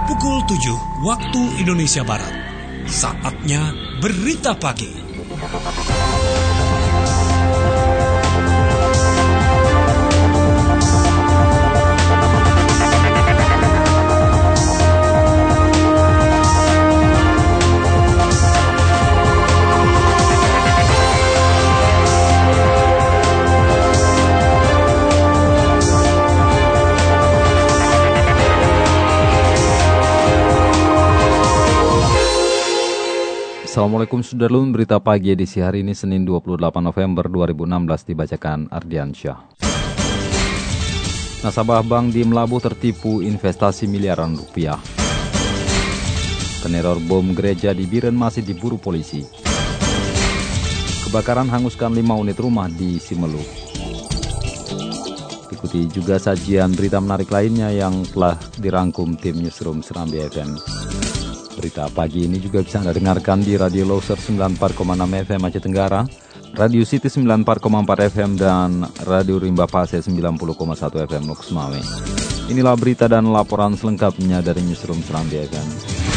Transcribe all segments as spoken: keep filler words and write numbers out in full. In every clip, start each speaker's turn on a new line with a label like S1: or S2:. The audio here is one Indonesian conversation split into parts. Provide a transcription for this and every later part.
S1: pukul tujuh waktu Indonesia Barat. Saatnya Berita Pagi.
S2: Assalamualaikum Sudarlun, berita pagi edisi hari ini Senin dua puluh delapan November dua ribu enam belas dibacakan Ardiansyah. Nasabah bank di Melabuh tertipu investasi miliaran rupiah. Peneror bom gereja di Biren masih diburu polisi. Kebakaran hanguskan lima unit rumah di Simelu. Ikuti juga sajian berita menarik lainnya yang telah dirangkum tim Newsroom Serambi F M. Berita pagi ini juga bisa Anda dengarkan di Radio Loser sembilan puluh empat koma enam F M Aceh Tenggara, Radio City sembilan puluh empat koma empat F M, dan Radio Rimba Pase sembilan puluh koma satu F M Lux Mame. Inilah berita dan laporan selengkapnya dari Newsroom Serambi F M.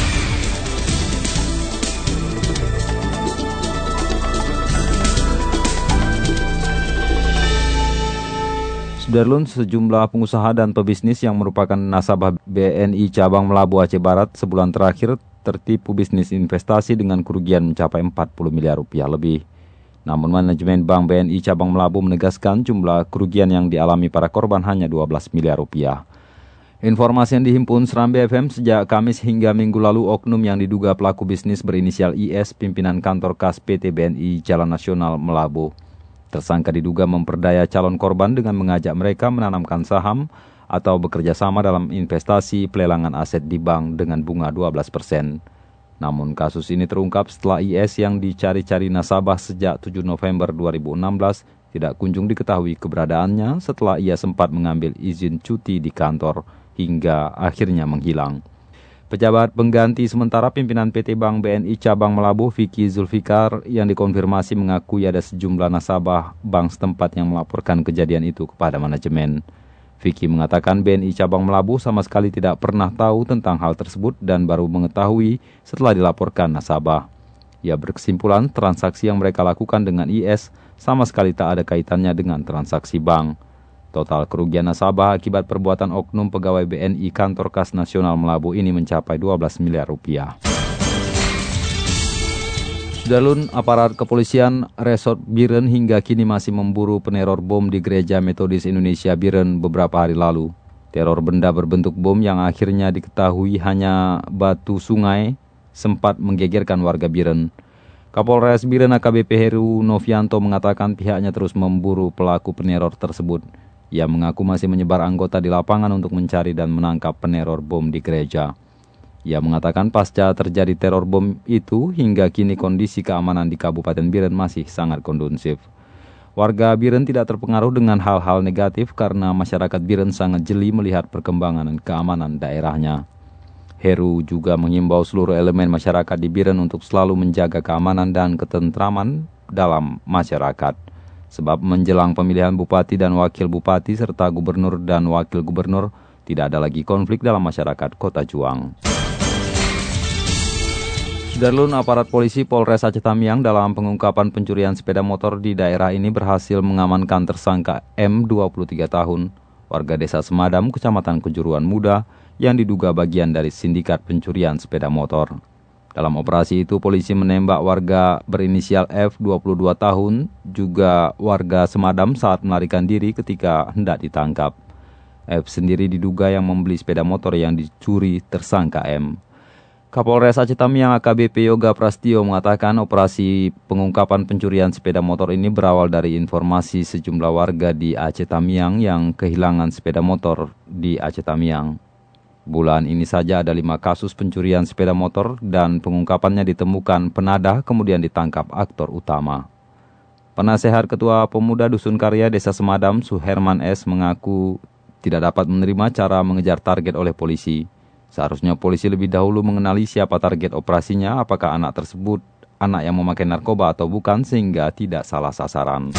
S2: Sudarlun, sejumlah pengusaha dan pebisnis yang merupakan nasabah B N I cabang Melabuh Aceh Barat sebulan terakhir tertipu bisnis investasi dengan kerugian mencapai empat puluh miliar rupiah lebih. Namun manajemen Bank B N I cabang Melabuh menegaskan jumlah kerugian yang dialami para korban hanya dua belas miliar rupiah. Informasi yang dihimpun Serambi F M sejak Kamis hingga Minggu lalu, oknum yang diduga pelaku bisnis berinisial I S, pimpinan kantor kas P T B N I Jalan Nasional Melabuh. Tersangka diduga memperdaya calon korban dengan mengajak mereka menanamkan saham atau bekerja sama dalam investasi pelelangan aset di bank dengan bunga dua belas persen. Namun kasus ini terungkap setelah I S yang dicari-cari nasabah sejak tujuh November dua ribu enam belas tidak kunjung diketahui keberadaannya setelah ia sempat mengambil izin cuti di kantor hingga akhirnya menghilang. Pejabat pengganti sementara pimpinan P T Bank B N I cabang Melabuh, Vicky Zulfikar, yang dikonfirmasi mengakui ada sejumlah nasabah bank setempat yang melaporkan kejadian itu kepada manajemen. Vicky mengatakan B N I cabang Melabuh sama sekali tidak pernah tahu tentang hal tersebut dan baru mengetahui setelah dilaporkan nasabah. Ia berkesimpulan transaksi yang mereka lakukan dengan I S sama sekali tak ada kaitannya dengan transaksi bank. Total kerugian nasabah akibat perbuatan oknum pegawai B N I Kantor Kas Nasional Melabuh ini mencapai dua belas miliar rupiah. Sudarlun, aparat kepolisian Resort Biren hingga kini masih memburu peneror bom di Gereja Metodis Indonesia Biren beberapa hari lalu. Teror benda berbentuk bom yang akhirnya diketahui hanya batu sungai sempat menggegerkan warga Biren. Kapolres Biren A K B P Heru Novianto mengatakan pihaknya terus memburu pelaku peneror tersebut. Ia mengaku masih menyebar anggota di lapangan untuk mencari dan menangkap peneror bom di gereja. Ia mengatakan pasca terjadi teror bom itu, hingga kini kondisi keamanan di Kabupaten Biren masih sangat kondusif. Warga Biren tidak terpengaruh dengan hal-hal negatif karena masyarakat Biren sangat jeli melihat perkembangan dan keamanan daerahnya. Heru juga mengimbau seluruh elemen masyarakat di Biren untuk selalu menjaga keamanan dan ketentraman dalam masyarakat. Sebab menjelang pemilihan bupati dan wakil bupati serta gubernur dan wakil gubernur, tidak ada lagi konflik dalam masyarakat Kota Juang. Sudarlun, aparat polisi Polres Aceh Tamiang dalam pengungkapan pencurian sepeda motor di daerah ini berhasil mengamankan tersangka M, dua puluh tiga tahun, warga desa Semadam, Kecamatan Kejuruan Muda, yang diduga bagian dari sindikat pencurian sepeda motor. Dalam operasi itu, polisi menembak warga berinisial F, dua puluh dua tahun, juga warga Semadam saat melarikan diri ketika hendak ditangkap. F sendiri diduga yang membeli sepeda motor yang dicuri tersangka M. Kapolres Aceh Tamiang A K B P Yoga Prastio mengatakan operasi pengungkapan pencurian sepeda motor ini berawal dari informasi sejumlah warga di Aceh Tamiang yang kehilangan sepeda motor di Aceh Tamiang. Bulan ini saja ada lima kasus pencurian sepeda motor dan pengungkapannya ditemukan penadah kemudian ditangkap aktor utama. Penasehat Ketua Pemuda Dusun Karya Desa Semadam, Suherman S. mengaku tidak dapat menerima cara mengejar target oleh polisi. Seharusnya polisi lebih dahulu mengenali siapa target operasinya, apakah anak tersebut anak yang memakai narkoba atau bukan, sehingga tidak salah sasaran.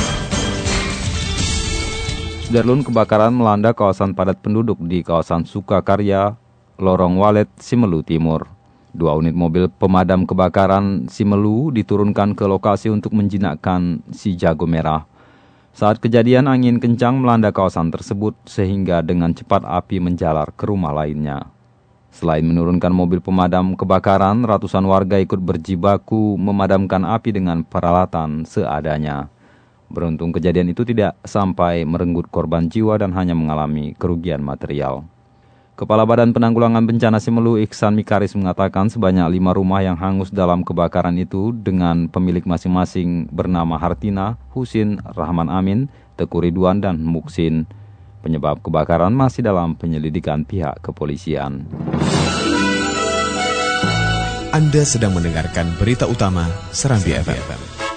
S2: Sudarlun, kebakaran melanda kawasan padat penduduk di kawasan Sukakarya, Lorong Walet, Simelu Timur. Dua unit mobil pemadam kebakaran Simelu diturunkan ke lokasi untuk menjinakkan si jago merah. Saat kejadian, angin kencang melanda kawasan tersebut sehingga dengan cepat api menjalar ke rumah lainnya. Selain menurunkan mobil pemadam kebakaran, ratusan warga ikut berjibaku memadamkan api dengan peralatan seadanya. Beruntung kejadian itu tidak sampai merenggut korban jiwa dan hanya mengalami kerugian material. Kepala Badan Penanggulangan Bencana Simelu, Iksan Mikaris, mengatakan sebanyak lima rumah yang hangus dalam kebakaran itu dengan pemilik masing-masing bernama Hartina, Husin, Rahman Amin, Teku Ridwan, dan Muksin. Penyebab kebakaran masih dalam penyelidikan pihak kepolisian.
S3: Anda sedang mendengarkan berita utama Serambi F M.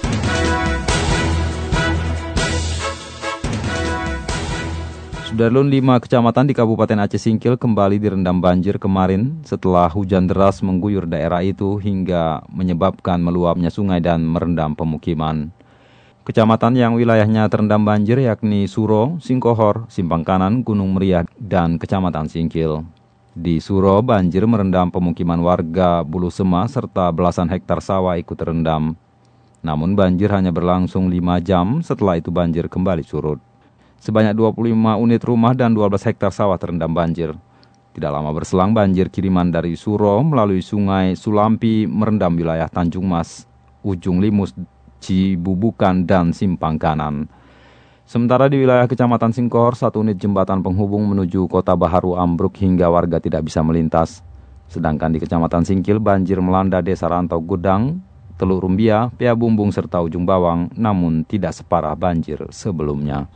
S2: Sudarlun, lima kecamatan di Kabupaten Aceh Singkil kembali direndam banjir kemarin setelah hujan deras mengguyur daerah itu hingga menyebabkan meluapnya sungai dan merendam pemukiman. Kecamatan yang wilayahnya terendam banjir yakni Suro, Singkohor, Simpang Kanan, Gunung Meriah, dan Kecamatan Singkil. Di Suro, banjir merendam pemukiman warga Bulu Sema serta belasan hektar sawah ikut terendam. Namun banjir hanya berlangsung lima jam, setelah itu banjir kembali surut. Sebanyak dua puluh lima unit rumah dan dua belas hektar sawah terendam banjir. Tidak lama berselang banjir kiriman dari Suro melalui sungai Sulampi merendam wilayah Tanjung Mas, Ujung Limus, Cibubukan, dan Simpang Kanan. Sementara di wilayah Kecamatan Singkohor, satu unit jembatan penghubung menuju Kota Baharu ambruk hingga warga tidak bisa melintas. Sedangkan di Kecamatan Singkil, banjir melanda Desa Rantau Gudang, Teluk Rumbia, Pea Bumbung, serta Ujung Bawang, namun tidak separah banjir sebelumnya.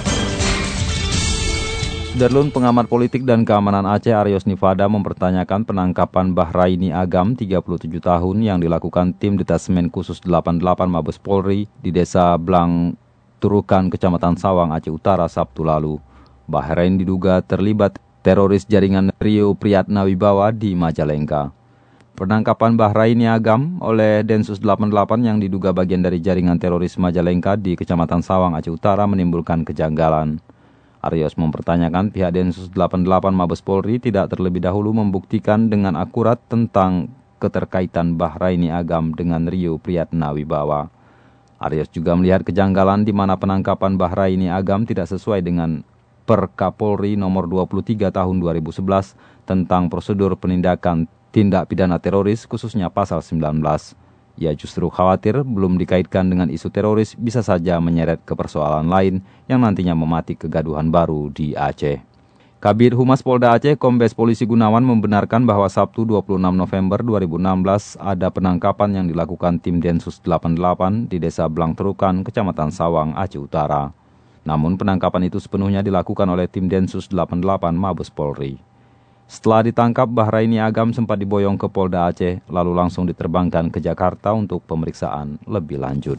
S2: Darlun, pengamat politik dan keamanan Aceh Aryos Nifada mempertanyakan penangkapan Bahraini Agam, tiga puluh tujuh tahun, yang dilakukan tim Detasmen Khusus delapan puluh delapan Mabes Polri di Desa Blang Turukan, Kecamatan Sawang, Aceh Utara, Sabtu lalu. Bahrain diduga terlibat teroris jaringan Rio Priyatna Wibawa di Majalengka. Penangkapan Bahraini Agam oleh Densus delapan puluh delapan yang diduga bagian dari jaringan teroris Majalengka di Kecamatan Sawang, Aceh Utara menimbulkan kejanggalan. Aryos mempertanyakan pihak Densus delapan puluh delapan Mabes Polri tidak terlebih dahulu membuktikan dengan akurat tentang keterkaitan Bahraini Agam dengan Rio Priyatna Wibawa. Aryos juga melihat kejanggalan di mana penangkapan Bahraini Agam tidak sesuai dengan Perkapolri nomor dua puluh tiga tahun dua ribu sebelas tentang prosedur penindakan tindak pidana teroris, khususnya pasal sembilan belas. Ia justru khawatir belum dikaitkan dengan isu teroris bisa saja menyeret ke persoalan lain yang nantinya mematik kegaduhan baru di Aceh. Kabid Humas Polda Aceh, Kombes Polisi Gunawan, membenarkan bahwa Sabtu dua puluh enam November dua ribu enam belas ada penangkapan yang dilakukan tim Densus delapan puluh delapan di Desa Blang Terukan, Kecamatan Sawang, Aceh Utara. Namun penangkapan itu sepenuhnya dilakukan oleh tim Densus delapan puluh delapan Mabes Polri. Setelah ditangkap, Bahraini Agam sempat diboyong ke Polda Aceh, lalu langsung diterbangkan ke Jakarta untuk pemeriksaan lebih lanjut.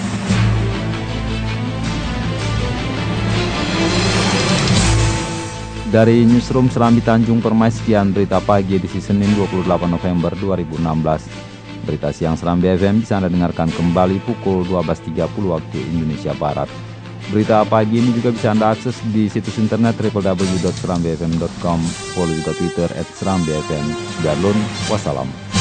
S2: Dari Newsroom Serambi Tanjung Permai, sekian berita pagi edisi Senin dua puluh delapan November dua ribu enam belas. Berita siang Serambi F M bisa Anda dengarkan kembali pukul dua belas tiga puluh waktu Indonesia Barat. Berita pagi ini juga bisa Anda akses di situs internet w w w dot serambi f m dot com. Follow juga Twitter at serambi f m. Darlun, wassalam.